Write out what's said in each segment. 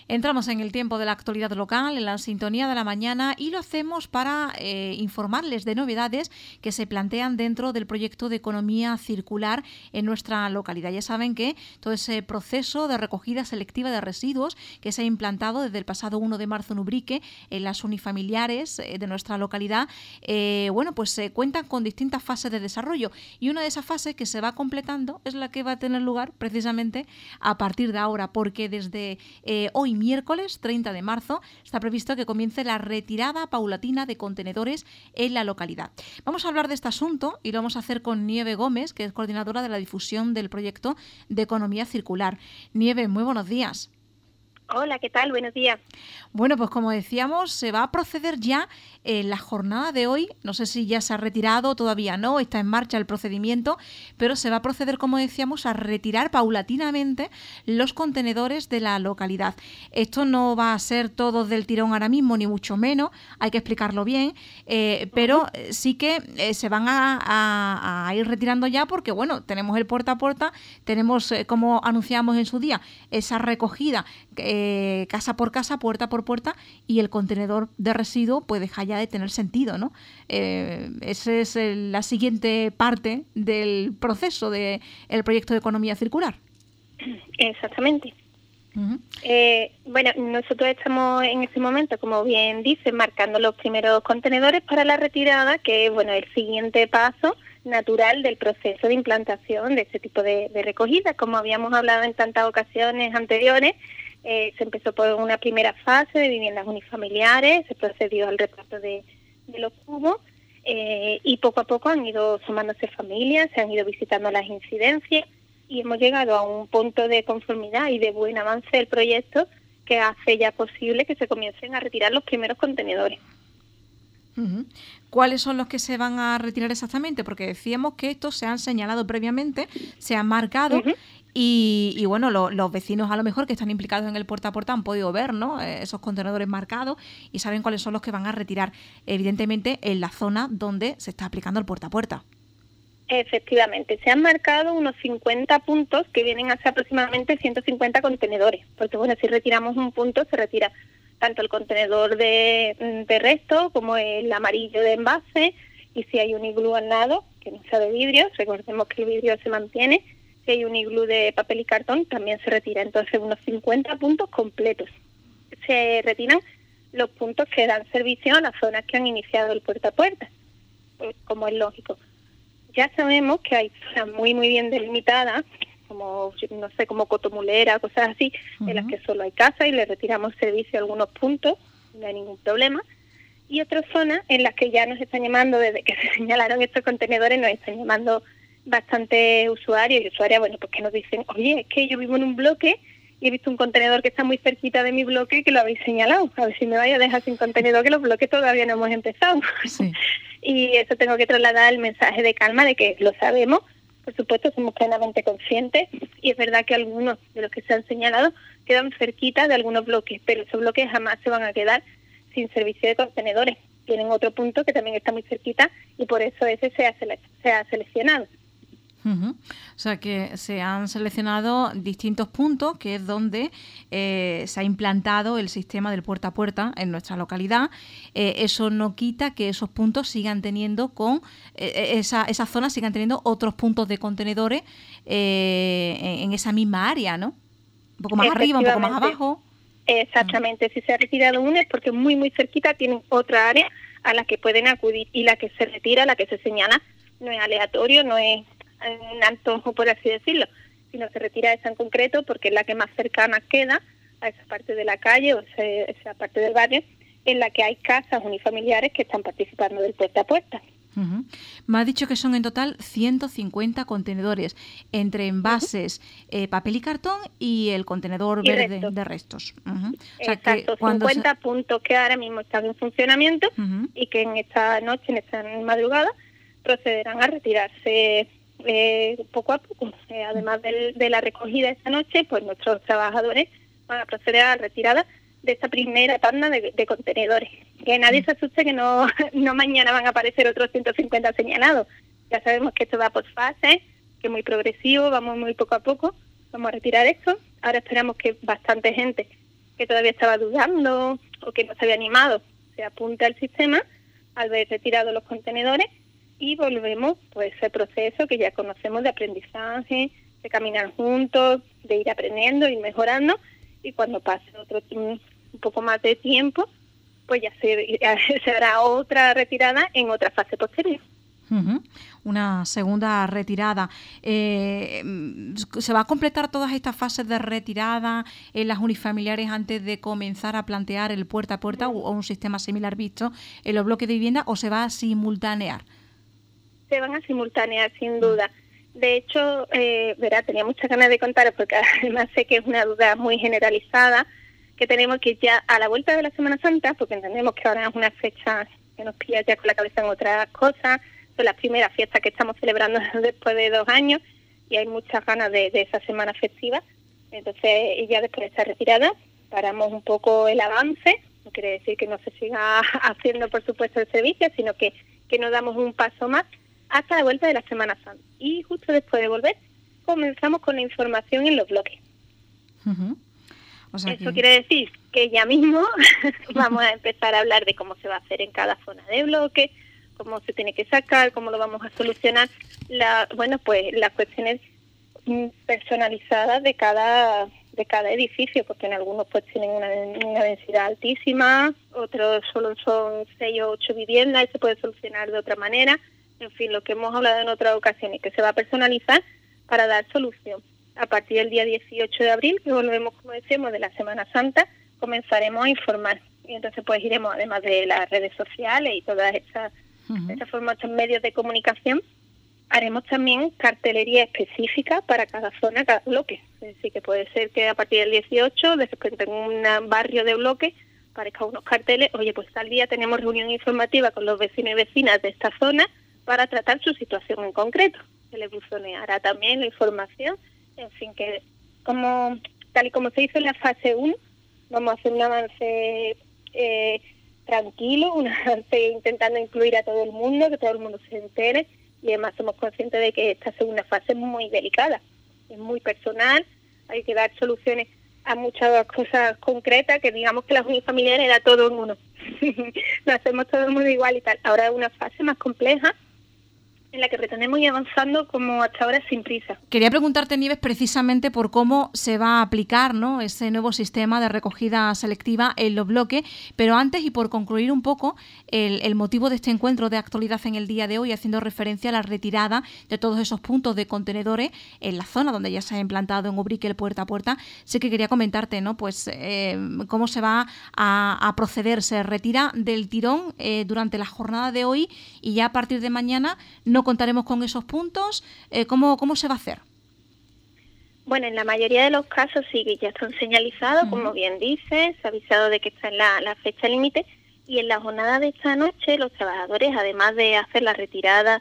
Entramos en el tiempo de la actualidad local, en la sintonía de la mañana, y lo hacemos para informarles de novedades que se plantean dentro del proyecto de economía circular en nuestra localidad. Ya saben que todo ese proceso de recogida selectiva de residuos que se ha implantado desde el pasado 1 de marzo en Ubrique, en las unifamiliares de nuestra localidad, cuentan con distintas fases de desarrollo, y una de esas fases que se va completando es la que va a tener lugar precisamente a partir de ahora, porque desde hoy miércoles 30 de marzo está previsto que comience la retirada paulatina de contenedores en la localidad. Vamos a hablar de este asunto y lo vamos a hacer con Nieve Gómez, que es coordinadora de la difusión del proyecto de economía circular. Nieve, muy buenos días. Hola, ¿qué tal? Buenos días. Bueno, pues como decíamos, se va a proceder ya en la jornada de hoy. No sé si ya se ha retirado, todavía no, está en marcha el procedimiento, pero se va a proceder, como decíamos, a retirar paulatinamente los contenedores de la localidad. Esto no va a ser todo del tirón ahora mismo, ni mucho menos, hay que explicarlo bien, pero sí que se van a ir retirando ya porque, bueno, tenemos el puerta a puerta, tenemos, como anunciamos en su día, esa recogida casa por casa, puerta por puerta, y el contenedor de residuo pues deja ya de tener sentido, ¿no? Esa es la siguiente parte del proceso del proyecto de economía circular. Exactamente. Nosotros estamos en este momento, como bien dice, marcando los primeros contenedores para la retirada, que es el siguiente paso natural del proceso de implantación de este tipo de recogida. Como habíamos hablado en tantas ocasiones anteriores, se empezó por una primera fase de viviendas unifamiliares, se procedió al reparto de los cubos y poco a poco han ido sumándose familias, se han ido visitando las incidencias y hemos llegado a un punto de conformidad y de buen avance del proyecto que hace ya posible que se comiencen a retirar los primeros contenedores. ¿Cuáles son los que se van a retirar exactamente? Porque decíamos que estos se han señalado previamente, se han marcado. Y los vecinos a lo mejor que están implicados en el puerta a puerta han podido ver, ¿no?, esos contenedores marcados y saben cuáles son los que van a retirar, evidentemente, en la zona donde se está aplicando el puerta a puerta. Efectivamente, se han marcado unos 50 puntos que vienen a ser aproximadamente 150 contenedores, porque si retiramos un punto se retira tanto el contenedor de resto como el amarillo de envase, y si hay un iglú al lado, que no sea de vidrio, recordemos que el vidrio se mantiene. Si hay un iglú de papel y cartón, también se retira. Entonces, unos 50 puntos completos. Se retiran los puntos que dan servicio a las zonas que han iniciado el puerta a puerta, como es lógico. Ya sabemos que hay zonas muy, muy bien delimitadas, como Cotomulera, cosas así, en las que solo hay casa y le retiramos servicio a algunos puntos, no hay ningún problema. Y otras zonas en las que ya nos están llamando, desde que se señalaron estos contenedores, nos están llamando bastante usuarios y usuarias, porque nos dicen, oye, es que yo vivo en un bloque y he visto un contenedor que está muy cerquita de mi bloque que lo habéis señalado, a ver si me vaya a dejar sin contenedor, que los bloques todavía no hemos empezado. Sí. Y eso tengo que trasladar el mensaje de calma, de que lo sabemos, por supuesto somos plenamente conscientes, y es verdad que algunos de los que se han señalado quedan cerquita de algunos bloques, pero esos bloques jamás se van a quedar sin servicio de contenedores. Tienen otro punto que también está muy cerquita y por eso ese se ha seleccionado. O sea que se han seleccionado distintos puntos, que es donde se ha implantado el sistema del puerta a puerta en nuestra localidad. Eso no quita que esos puntos sigan teniendo esas zonas sigan teniendo otros puntos de contenedores en esa misma área, ¿no? Un poco más arriba, un poco más abajo. Exactamente. Si se ha retirado uno es porque muy, muy cerquita tienen otra área a la que pueden acudir, y la que se retira, la que se señala, no es aleatorio, no es un antojo, por así decirlo, sino se retira esa en concreto porque es la que más cercana queda a esa parte de la calle o esa parte del barrio en la que hay casas unifamiliares que están participando del puerta a puerta. Me ha dicho que son en total 150 contenedores entre envases, papel y cartón y el contenedor verde de restos. O sea, exacto, 50 puntos que ahora mismo están en funcionamiento y que en esta noche, en esta madrugada, procederán a retirarse poco a poco. Además de la recogida esta noche, pues nuestros trabajadores van a proceder a la retirada de esta primera tanda de contenedores. Que nadie se asuste que no mañana van a aparecer otros 150 señalados. Ya sabemos que esto va por fases, que es muy progresivo, vamos muy poco a poco, vamos a retirar esto. Ahora esperamos que bastante gente que todavía estaba dudando o que no se había animado, se apunta al sistema al ver retirados los contenedores y volvemos pues ese proceso que ya conocemos de aprendizaje, de caminar juntos, de ir aprendiendo, ir mejorando, y cuando pase un poco más de tiempo, pues ya se hará otra retirada en otra fase posterior. Una segunda retirada. ¿Se va a completar todas estas fases de retirada en las unifamiliares antes de comenzar a plantear el puerta a puerta o un sistema similar visto en los bloques de vivienda, o se va a simultanear? Se van a simultanear, sin duda. De hecho, tenía muchas ganas de contaros, porque además sé que es una duda muy generalizada, que tenemos que ya a la vuelta de la Semana Santa, porque entendemos que ahora es una fecha que nos pilla ya con la cabeza en otras cosas, son las primeras fiestas que estamos celebrando después de 2 años y hay muchas ganas de esa semana festiva. Entonces, ya después de esta retirada, paramos un poco el avance. No quiere decir que no se siga haciendo, por supuesto, el servicio, sino que nos damos un paso más hasta la vuelta de la Semana Santa. Y justo después de volver, comenzamos con la información en los bloques. Eso quiere decir que ya mismo vamos a empezar a hablar de cómo se va a hacer en cada zona de bloque, cómo se tiene que sacar, cómo lo vamos a solucionar, las cuestiones personalizadas de cada edificio, porque en algunos pues tienen una densidad altísima, otros solo son 6 o 8 viviendas y se puede solucionar de otra manera. En fin, lo que hemos hablado en otras ocasiones, que se va a personalizar para dar solución. A partir del día 18 de abril, que volvemos, como decíamos, de la Semana Santa, comenzaremos a informar. Y entonces pues iremos, además de las redes sociales y todas estas estos medios de comunicación, haremos también cartelería específica para cada zona, cada bloque. Es decir, que puede ser que a partir del 18, de repente en un barrio de bloque, aparezcan unos carteles, oye, pues tal día tenemos reunión informativa con los vecinos y vecinas de esta zona para tratar su situación en concreto. Se les buzoneará también la información. En fin, que tal y como se hizo en la fase 1, vamos a hacer un avance tranquilo, un avance intentando incluir a todo el mundo, que todo el mundo se entere, y además somos conscientes de que esta segunda fase es muy delicada, es muy personal, hay que dar soluciones a muchas cosas concretas, que digamos que las unifamiliares era todo en uno, lo hacemos todo el mundo igual y tal. Ahora es una fase más compleja, en la que pretendemos ir avanzando como hasta ahora sin prisa. Quería preguntarte, Nieves, precisamente por cómo se va a aplicar, ¿no?, ese nuevo sistema de recogida selectiva en los bloques, pero antes, y por concluir un poco el motivo de este encuentro de actualidad en el día de hoy, haciendo referencia a la retirada de todos esos puntos de contenedores en la zona donde ya se ha implantado en Ubrique el puerta a puerta, sí que quería comentarte, ¿no?, pues cómo se va a proceder. Se retira del tirón durante la jornada de hoy y ya a partir de mañana no contaremos con esos puntos. ¿Cómo se va a hacer? Bueno, en la mayoría de los casos sí que ya están señalizados, como bien dices, se ha avisado de que está en la fecha límite, y en la jornada de esta noche los trabajadores, además de hacer la retirada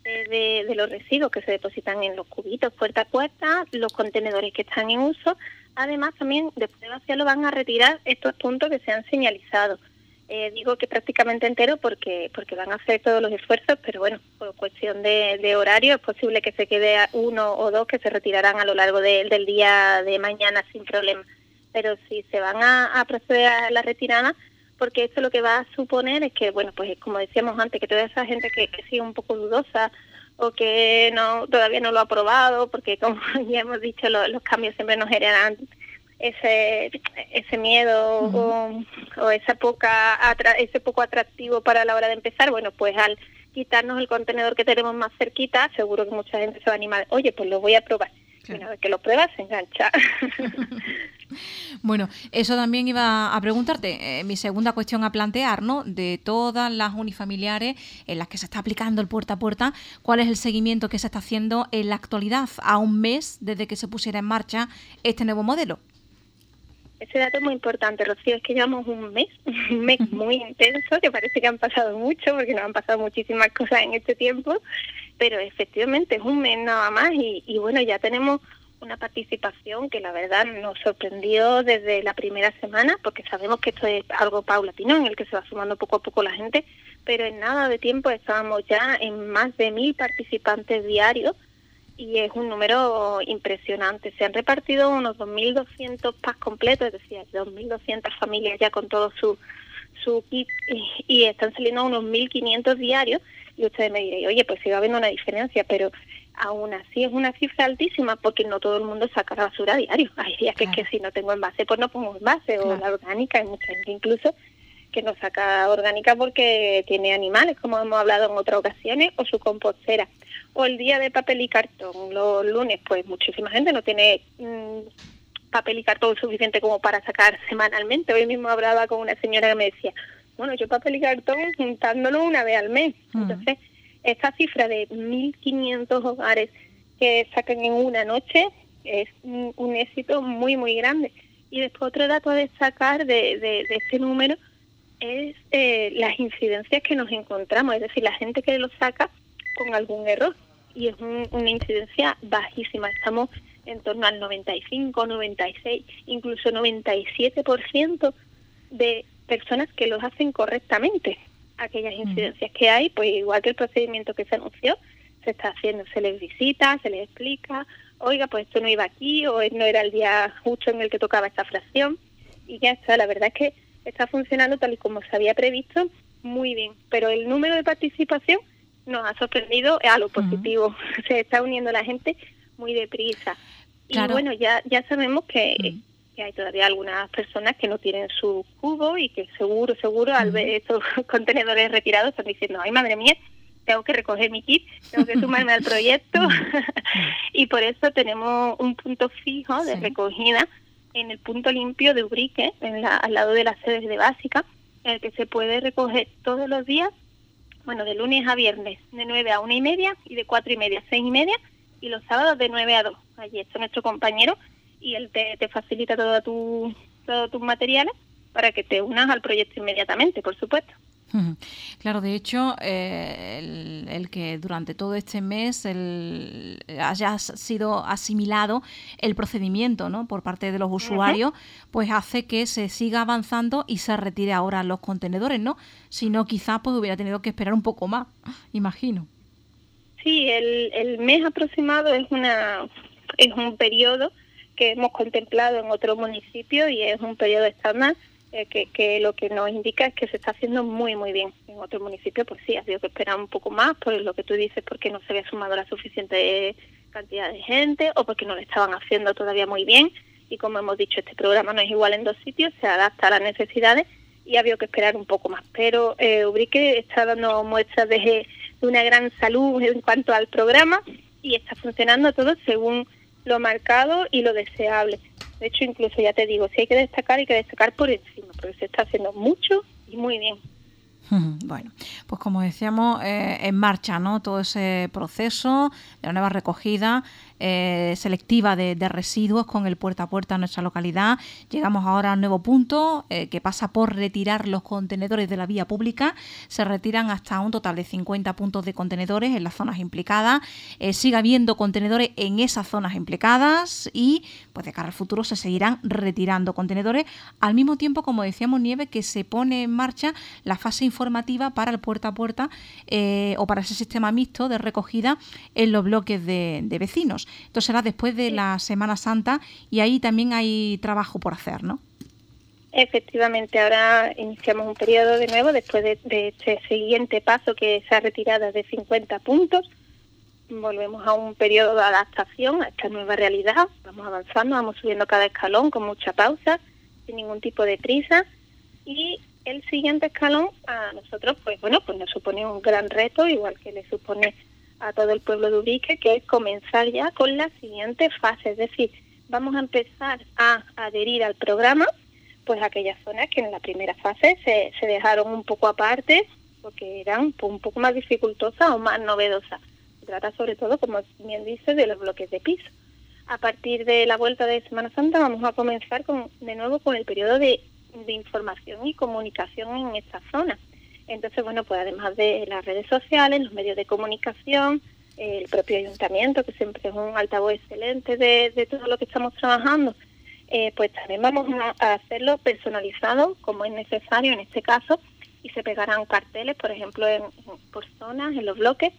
de los residuos que se depositan en los cubitos puerta a puerta, los contenedores que están en uso, además también después de vaciarlo van a retirar estos puntos que se han señalizado. Digo que prácticamente entero porque van a hacer todos los esfuerzos, pero bueno, por cuestión de horario es posible que se quede 1 o 2 que se retirarán a lo largo del día de mañana sin problema. Pero sí, se van a proceder a la retirada, porque esto lo que va a suponer es que, bueno, pues como decíamos antes, que toda esa gente que sigue un poco dudosa o que todavía no lo ha probado, porque como ya hemos dicho, los cambios siempre nos generan ese miedo o ese poco atractivo para la hora de empezar. Bueno, pues al quitarnos el contenedor que tenemos más cerquita, seguro que mucha gente se va a animar. Oye, pues lo voy a probar. Claro. Una vez que lo pruebas, se engancha. Bueno, eso también iba a preguntarte, mi segunda cuestión a plantear, ¿no? De todas las unifamiliares en las que se está aplicando el puerta a puerta, ¿cuál es el seguimiento que se está haciendo en la actualidad, a un mes desde que se pusiera en marcha este nuevo modelo? Ese dato es muy importante, Rocío, es que llevamos un mes muy intenso, que parece que han pasado mucho, porque nos han pasado muchísimas cosas en este tiempo, pero efectivamente es un mes nada más y bueno, ya tenemos una participación que la verdad nos sorprendió desde la primera semana, porque sabemos que esto es algo paulatino en el que se va sumando poco a poco la gente, pero en nada de tiempo estábamos ya en más de 1.000 participantes diarios y es un número impresionante. Se han repartido unos 2.200 packs completos, es decir, 2.200 familias ya con todo su kit, y están saliendo unos 1.500 diarios, y ustedes me diréis, oye, pues sigue habiendo una diferencia, pero aún así es una cifra altísima, porque no todo el mundo saca la basura a diario. Hay días que, que si no tengo envase, pues no pongo envase, o la orgánica, hay mucha gente incluso que no saca orgánica porque tiene animales, como hemos hablado en otras ocasiones, o su compostera. O el día de papel y cartón, los lunes, pues muchísima gente no tiene papel y cartón suficiente como para sacar semanalmente. Hoy mismo hablaba con una señora que me decía, bueno, yo papel y cartón juntándolo una vez al mes. Entonces, esta cifra de 1.500 hogares que sacan en una noche es un éxito muy, muy grande. Y después otro dato a destacar de este número es las incidencias que nos encontramos, es decir, la gente que lo saca con algún error, y es una incidencia bajísima. Estamos en torno al 95, 96, incluso 97% de personas que los hacen correctamente. Aquellas incidencias que hay, pues igual que el procedimiento que se anunció, se está haciendo, se les visita, se les explica, oiga, pues esto no iba aquí, o no era el día justo en el que tocaba esta fracción, y ya está. La verdad es que está funcionando tal y como se había previsto, muy bien. Pero el número de participación nos ha sorprendido a lo positivo. Se está uniendo la gente muy deprisa. Claro. Y bueno, ya sabemos que hay todavía algunas personas que no tienen su cubo y que seguro, al ver estos contenedores retirados están diciendo, ay, madre mía, tengo que recoger mi kit, tengo que sumarme al proyecto. Y por eso tenemos un punto fijo de recogida en el punto limpio de Ubrique, al lado de las sedes de Básica, en el que se puede recoger todos los días, bueno, de lunes a viernes, de 9 a 1:30 y de 4:30 a 6:30, y los sábados de 9 a 2. Allí está nuestro compañero y él te facilita todos tus materiales para que te unas al proyecto inmediatamente, por supuesto. Claro, de hecho, el que durante todo este mes haya sido asimilado el procedimiento, ¿no?, por parte de los usuarios, pues hace que se siga avanzando y se retire ahora los contenedores, ¿no? Si no, quizás pues hubiera tenido que esperar un poco más, imagino. Sí, el mes aproximado es un periodo que hemos contemplado en otros municipios y es un periodo estándar. Que lo que nos indica es que se está haciendo muy, muy bien. En otros municipios, pues sí, ha habido que esperar un poco más, por lo que tú dices, porque no se había sumado la suficiente cantidad de gente o porque no lo estaban haciendo todavía muy bien. Y como hemos dicho, este programa no es igual en dos sitios, se adapta a las necesidades y ha habido que esperar un poco más. Pero Ubrique está dando muestras de una gran salud en cuanto al programa y está funcionando todo según lo marcado y lo deseable. De hecho, incluso ya te digo, si hay que destacar por encima, porque se está haciendo mucho y muy bien. Bueno, pues como decíamos, en marcha, ¿no?, todo ese proceso de la nueva recogida selectiva de residuos con el puerta a puerta en nuestra localidad. Llegamos ahora a un nuevo punto que pasa por retirar los contenedores de la vía pública. Se retiran hasta un total de 50 puntos de contenedores en las zonas implicadas. Sigue habiendo contenedores en esas zonas implicadas y pues de cara al futuro se seguirán retirando contenedores al mismo tiempo, como decíamos, Nieves, que se pone en marcha la fase informativa para el puerta a puerta o para ese sistema mixto de recogida en los bloques de vecinos. Esto será después de la Semana Santa y ahí también hay trabajo por hacer, ¿no? Efectivamente, ahora iniciamos un periodo de nuevo después de este siguiente paso, que es esa retirada de 50 puntos. Volvemos a un periodo de adaptación a esta nueva realidad. Vamos avanzando, vamos subiendo cada escalón con mucha pausa, sin ningún tipo de prisa. Y el siguiente escalón a nosotros, pues nos supone un gran reto, igual que le supone a todo el pueblo de Ubrique, que es comenzar ya con la siguiente fase. Es decir, vamos a empezar a adherir al programa pues aquellas zonas que en la primera fase se dejaron un poco aparte porque eran un poco más dificultosas o más novedosas. Se trata sobre todo, como bien dice, de los bloques de piso. A partir de la vuelta de Semana Santa vamos a comenzar de nuevo con el periodo de información y comunicación en esta zona. Entonces, pues además de las redes sociales, los medios de comunicación, el propio ayuntamiento, que siempre es un altavoz excelente de todo lo que estamos trabajando, pues también vamos a hacerlo personalizado, como es necesario en este caso, y se pegarán carteles, por ejemplo, por zonas, en los bloques,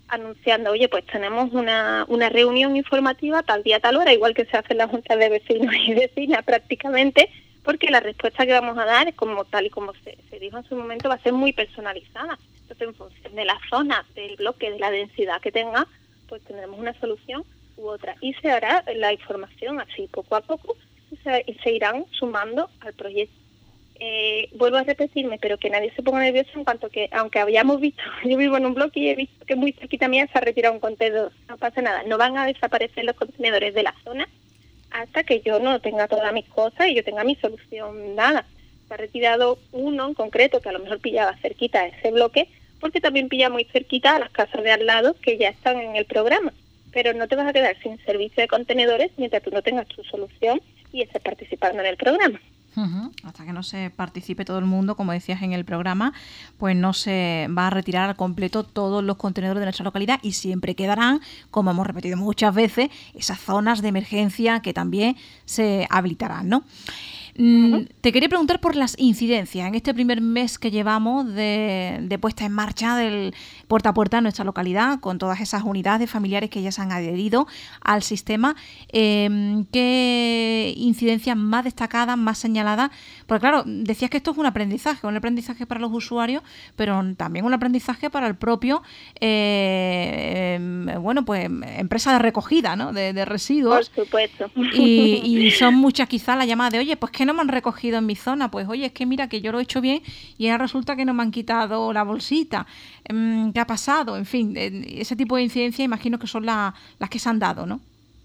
anunciando, oye, pues tenemos una reunión informativa tal día, tal hora, igual que se hacen las juntas de vecinos y vecinas prácticamente, porque la respuesta que vamos a dar, como tal y como se dijo en su momento, va a ser muy personalizada. Entonces, en función de la zona, del bloque, de la densidad que tenga, pues tendremos una solución u otra. Y se hará la información así, poco a poco, y se irán sumando al proyecto. Vuelvo a repetirme, pero que nadie se ponga nervioso en cuanto que, aunque habíamos visto, yo vivo en un bloque y he visto que muy cerquita mía se ha retirado un contenedor, no pasa nada, no van a desaparecer los contenedores de la zona hasta que yo no tenga todas mis cosas y yo tenga mi solución dada. Se ha retirado uno en concreto que a lo mejor pillaba cerquita a ese bloque, porque también pilla muy cerquita a las casas de al lado que ya están en el programa, pero no te vas a quedar sin servicio de contenedores mientras tú no tengas tu solución y estés participando en el programa. Hasta que no se participe todo el mundo, como decías en el programa, pues no se va a retirar al completo todos los contenedores de nuestra localidad y siempre quedarán, como hemos repetido muchas veces, esas zonas de emergencia que también se habilitarán, ¿no? Te quería preguntar por las incidencias en este primer mes que llevamos de puesta en marcha del puerta a puerta en nuestra localidad, con todas esas unidades familiares que ya se han adherido al sistema. ¿Qué incidencias más destacadas, más señaladas? Porque claro, decías que esto es un aprendizaje para los usuarios, pero también un aprendizaje para el propio, empresa de recogida, ¿no? de residuos. Por supuesto. Y son muchas quizás las llamadas de, oye, pues que no me han recogido en mi zona, pues oye, es que mira que yo lo he hecho bien y ahora resulta que no me han quitado la bolsita. ¿Qué ha pasado? En fin, ese tipo de incidencias imagino que son las que se han dado, ¿no?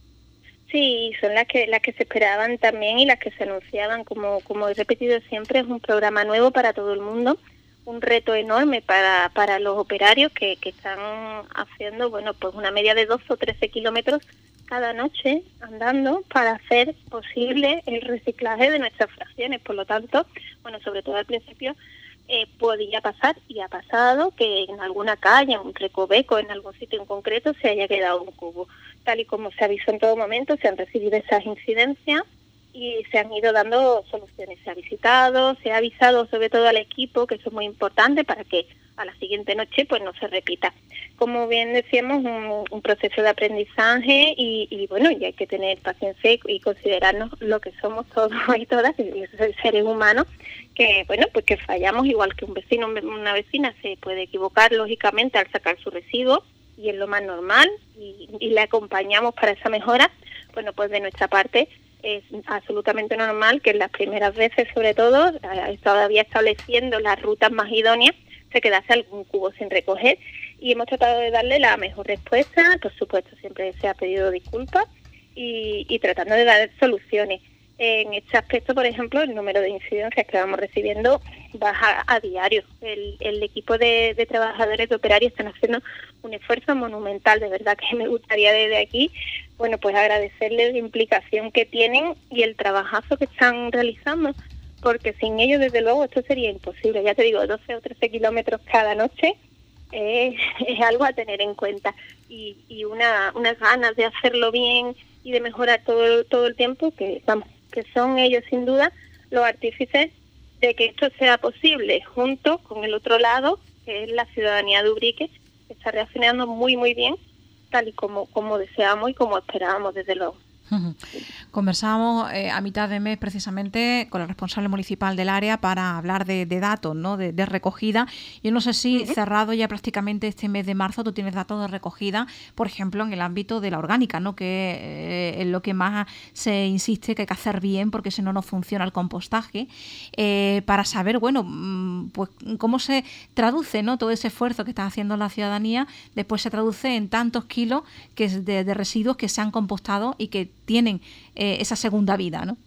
Sí, son las que se esperaban también y las que se anunciaban. Como he repetido siempre, es un programa nuevo para todo el mundo, un reto enorme para los operarios que están haciendo, pues una media de 12 o 13 kilómetros cada noche andando para hacer posible el reciclaje de nuestras fracciones. Por lo tanto, sobre todo al principio podía pasar y ha pasado que en alguna calle, en un recoveco, en algún sitio en concreto se haya quedado un cubo. Tal y como se avisó en todo momento, se han recibido esas incidencias y se han ido dando soluciones. Se ha visitado, se ha avisado sobre todo al equipo, que eso es muy importante para que a la siguiente noche pues no se repita. Como bien decíamos, un proceso de aprendizaje y hay que tener paciencia y considerarnos lo que somos todos y todas, seres humanos, que pues que fallamos igual que un vecino, una vecina se puede equivocar lógicamente al sacar su residuo y es lo más normal y le acompañamos para esa mejora. Pues de nuestra parte es absolutamente normal que en las primeras veces, sobre todo, todavía estableciendo las rutas más idóneas, se quedase algún cubo sin recoger y hemos tratado de darle la mejor respuesta. Por supuesto, siempre se ha pedido disculpas y tratando de dar soluciones. En este aspecto, por ejemplo, el número de incidencias que vamos recibiendo baja a diario. El equipo de trabajadores, de operarios, están haciendo un esfuerzo monumental. De verdad que me gustaría desde aquí, pues agradecerles la implicación que tienen y el trabajazo que están realizando, porque sin ellos, desde luego, esto sería imposible. Ya te digo, 12 o 13 kilómetros cada noche es algo a tener en cuenta. Y unas ganas de hacerlo bien y de mejorar todo el tiempo, que son ellos sin duda los artífices de que esto sea posible, junto con el otro lado, que es la ciudadanía de Ubrique, que está reaccionando muy muy bien, tal y como deseamos y como esperábamos, desde luego. Conversábamos a mitad de mes precisamente con el responsable municipal del área para hablar de datos, ¿no? de recogida. Yo no sé si cerrado ya prácticamente este mes de marzo tú tienes datos de recogida, por ejemplo, en el ámbito de la orgánica, ¿no? Que es lo que más se insiste que hay que hacer bien, porque si no, no funciona el compostaje, para saber, pues cómo se traduce, ¿no? Todo ese esfuerzo que está haciendo la ciudadanía, después se traduce en tantos kilos de residuos que se han compostado y que tienen esa segunda vida, ¿no?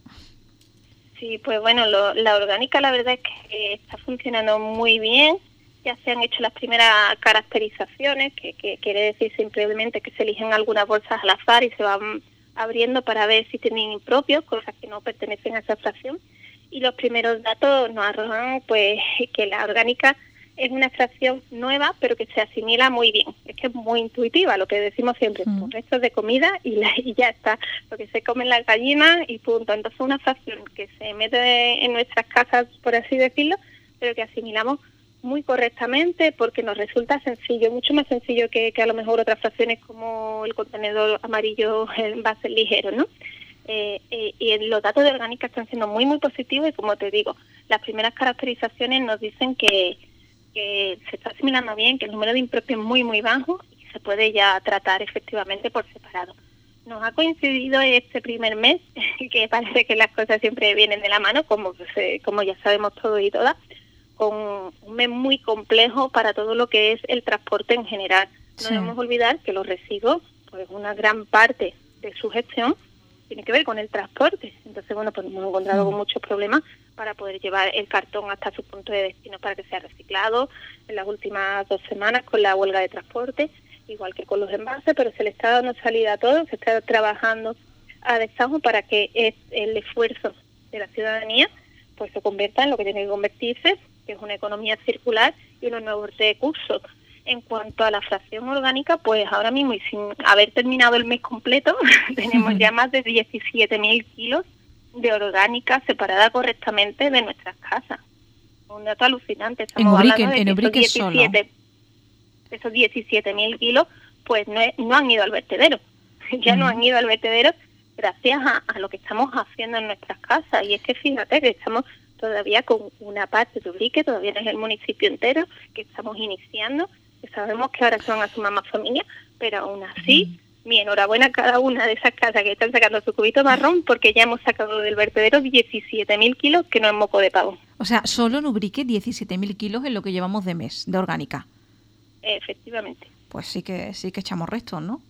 Sí, pues la orgánica la verdad es que está funcionando muy bien. Ya se han hecho las primeras caracterizaciones, que quiere decir simplemente que se eligen algunas bolsas al azar y se van abriendo para ver si tienen impropios, cosas que no pertenecen a esa fracción. Y los primeros datos nos arrojan pues que la orgánica es una fracción nueva, pero que se asimila muy bien. Es que es muy intuitiva, lo que decimos siempre, pues restos de comida y ya está, lo que se comen las gallinas y punto. Entonces es una fracción que se mete en nuestras casas, por así decirlo, pero que asimilamos muy correctamente porque nos resulta sencillo, mucho más sencillo que a lo mejor otras fracciones como el contenedor amarillo en base ligero, ¿no? Y los datos de orgánica están siendo muy, muy positivos y como te digo, las primeras caracterizaciones nos dicen que se está asimilando bien, que el número de impropios es muy, muy bajo y se puede ya tratar efectivamente por separado. Nos ha coincidido este primer mes, que parece que las cosas siempre vienen de la mano, como ya sabemos todos y todas, con un mes muy complejo para todo lo que es el transporte en general. No debemos olvidar que los residuos, pues una gran parte de su gestión tiene que ver con el transporte. Entonces, bueno, pues nos hemos encontrado con muchos problemas para poder llevar el cartón hasta su punto de destino para que sea reciclado en las últimas 2 semanas con la huelga de transporte, igual que con los envases, pero se le está dando salida a todo, se está trabajando a destajo para que el esfuerzo de la ciudadanía pues se convierta en lo que tiene que convertirse, que es una economía circular y unos nuevos recursos. En cuanto a la fracción orgánica, pues ahora mismo y sin haber terminado el mes completo, tenemos ya más de 17.000 kilos de orgánica separada correctamente de nuestras casas. Un dato alucinante. Estamos hablando de que esos 17.000 kilos pues no han ido al vertedero. Ya no han ido al vertedero gracias a lo que estamos haciendo en nuestras casas. Y es que fíjate que estamos todavía con una parte de Ubrique, todavía no es el municipio entero, que estamos iniciando, que sabemos que ahora se van a sumar más familias, pero aún así, mi enhorabuena a cada una de esas casas que están sacando su cubito marrón, porque ya hemos sacado del vertedero 17.000 kilos, que no es moco de pavo. O sea, solo en Ubrique 17.000 kilos es lo que llevamos de mes, de orgánica. Efectivamente. Pues sí que echamos restos, ¿no?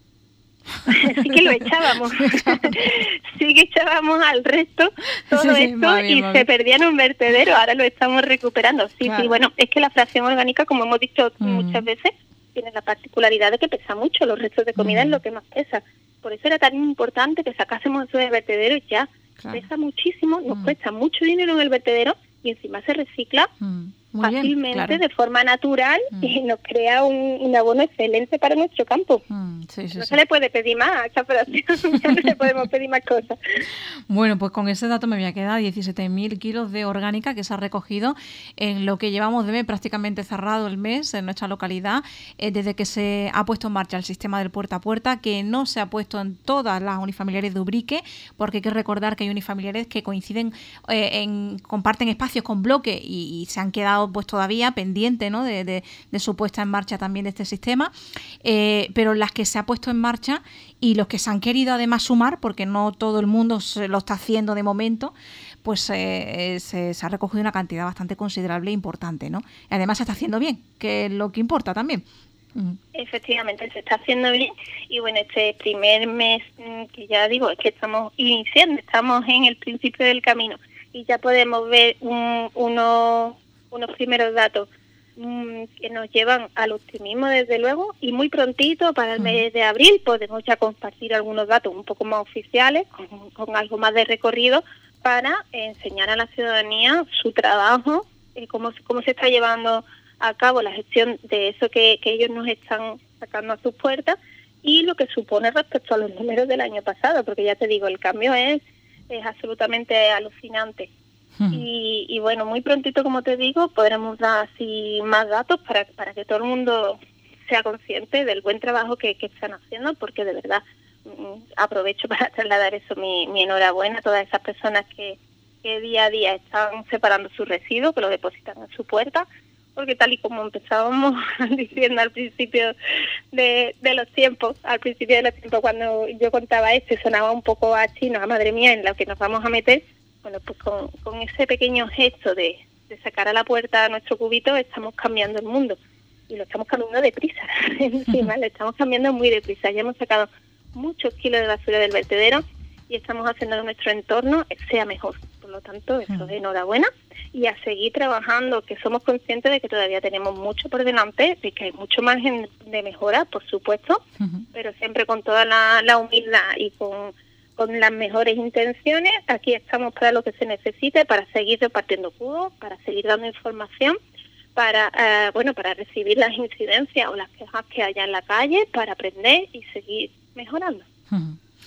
Sí que lo echábamos. Sí que echábamos al resto todo esto y se perdía en un vertedero. Ahora lo estamos recuperando. Sí, claro. Sí, bueno, es que la fracción orgánica, como hemos dicho muchas veces, tiene la particularidad de que pesa mucho. Los restos de comida es lo que más pesa. Por eso era tan importante que sacásemos eso del vertedero ya. Claro. Pesa muchísimo, nos cuesta mucho dinero en el vertedero y encima se recicla fácilmente, claro, de forma natural y nos crea un abono excelente para nuestro campo. No se le puede pedir más a esta fracción, ya no le podemos pedir más cosas. Bueno, pues con ese dato me voy a quedar 17.000 kilos de orgánica que se ha recogido en lo que llevamos de mes, prácticamente cerrado el mes en nuestra localidad, desde que se ha puesto en marcha el sistema del puerta a puerta, que no se ha puesto en todas las unifamiliares de Ubrique, porque hay que recordar que hay unifamiliares que coinciden, comparten espacios con bloques y se han quedado pues todavía pendiente, ¿no?, de su puesta en marcha también de este sistema, pero las que se ha puesto en marcha y los que se han querido además sumar, porque no todo el mundo se lo está haciendo de momento, pues se ha recogido una cantidad bastante considerable e importante, ¿no? Y además se está haciendo bien, que es lo que importa también. Efectivamente, se está haciendo bien y bueno, este primer mes, que ya digo, es que estamos iniciando, estamos en el principio del camino y ya podemos ver unos primeros datos que nos llevan al optimismo desde luego, y muy prontito para el mes de abril podemos ya compartir algunos datos un poco más oficiales con algo más de recorrido para enseñar a la ciudadanía su trabajo, cómo se está llevando a cabo la gestión de eso que ellos nos están sacando a sus puertas y lo que supone respecto a los números del año pasado, porque ya te digo, el cambio es absolutamente alucinante. Y bueno, muy prontito, como te digo, podremos dar así más datos para que todo el mundo sea consciente del buen trabajo que están haciendo, porque de verdad aprovecho para trasladar eso, mi enhorabuena a todas esas personas que día a día están separando sus residuos, que los depositan en su puerta, porque tal y como empezábamos diciendo al principio de los tiempos, cuando yo contaba esto, sonaba un poco a chino, madre mía, en la que nos vamos a meter. Bueno, pues con ese pequeño gesto de sacar a la puerta nuestro cubito estamos cambiando el mundo y lo estamos cambiando deprisa. Encima lo estamos cambiando muy deprisa. Ya hemos sacado muchos kilos de basura del vertedero y estamos haciendo que nuestro entorno sea mejor. Por lo tanto, eso es enhorabuena y a seguir trabajando, que somos conscientes de que todavía tenemos mucho por delante, de que hay mucho margen de mejora, por supuesto, pero siempre con toda la humildad y con las mejores intenciones. Aquí estamos para lo que se necesite, para seguir repartiendo cubos, para seguir dando información, para recibir las incidencias o las quejas que haya en la calle, para aprender y seguir mejorando.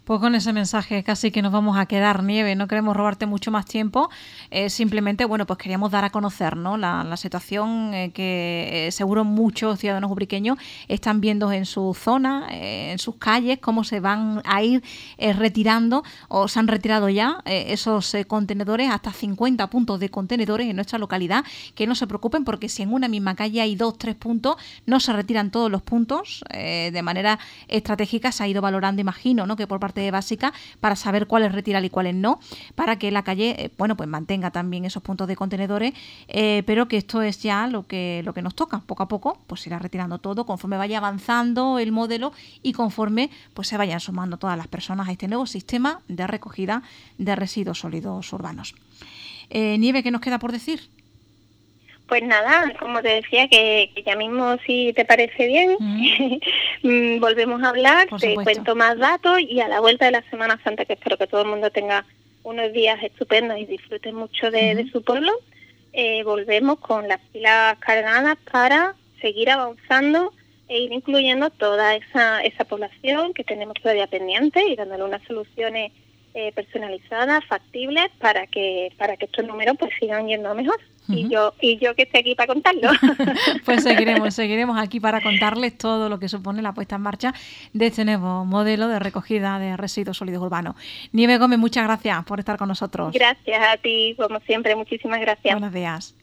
Pues con ese mensaje casi que nos vamos a quedar, Nieve. No queremos robarte mucho más tiempo. Simplemente, bueno, pues queríamos dar a conocer, ¿no?, la situación que seguro muchos ciudadanos ubriqueños están viendo en su zona, en sus calles, cómo se van a ir retirando o se han retirado ya esos contenedores, hasta 50 puntos de contenedores en nuestra localidad. Que no se preocupen, porque si en una misma calle hay 2-3 puntos, no se retiran todos los puntos. De manera estratégica se ha ido valorando, imagino, ¿no?, que por parte de Básica, para saber cuáles retirar y cuáles no, para que la calle pues mantenga también esos puntos de contenedores, pero que esto es ya lo que nos toca. Poco a poco pues se irá retirando todo conforme vaya avanzando el modelo y conforme pues se vayan sumando todas las personas a este nuevo sistema de recogida de residuos sólidos urbanos. Nieve, ¿qué nos queda por decir? Pues nada, como te decía, que ya mismo, si te parece bien, volvemos a hablar, te cuento más datos, y a la vuelta de la Semana Santa, que espero que todo el mundo tenga unos días estupendos y disfrute mucho de su pueblo, volvemos con las pilas cargadas para seguir avanzando e ir incluyendo toda esa población que tenemos todavía pendiente y dándole unas soluciones personalizadas, factibles, para que estos números pues sigan yendo mejor. Y yo que esté aquí para contarlo. Pues seguiremos aquí para contarles todo lo que supone la puesta en marcha de este nuevo modelo de recogida de residuos sólidos urbanos. Nieve Gómez, muchas gracias por estar con nosotros. Gracias a ti, como siempre, muchísimas gracias. Buenos días.